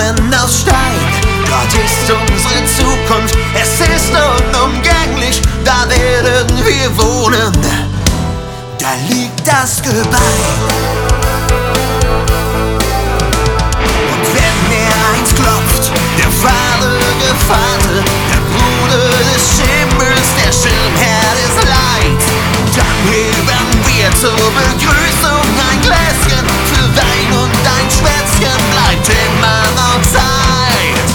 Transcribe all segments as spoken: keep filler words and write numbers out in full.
Rahmen aus Stein. Dort ist unsere Zukunft, es ist unumgänglich, da werden wir wohnen. Da liegt das Gebein. Und wenn er eins klopft, der wahre Gevater, der Bruder des Himmels, der Schirmherr des Leids, dann heben wir zur Begrüßung ein Gläschen für Wein und ein Schwätzchen bleibt immer noch Zeit.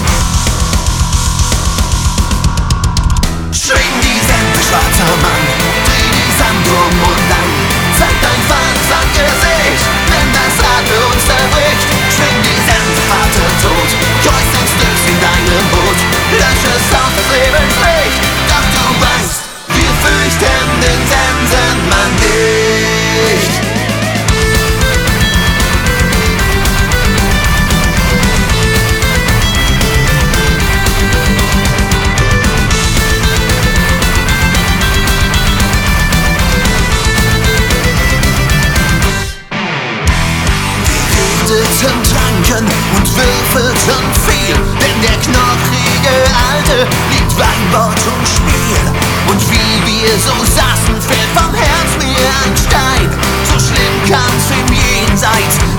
Schwing die Sense, schwarzer Mann, dreh die Sand um und an, zeig dein falsches Angesicht, wenn das Rad für uns zerbricht. Schwing die Sense, harter Tod, kreuzest durch in deinem Boot, lösch es auf das Lebenslicht, doch du weißt, wir fürchten den Sensenmann nicht. Tranken und würfelten viel, denn der knochige Alte liebt Weinbord und Spiel. Und wie wir so saßen, fällt vom Herz mir ein Stein, so schlimm kann's im Jenseits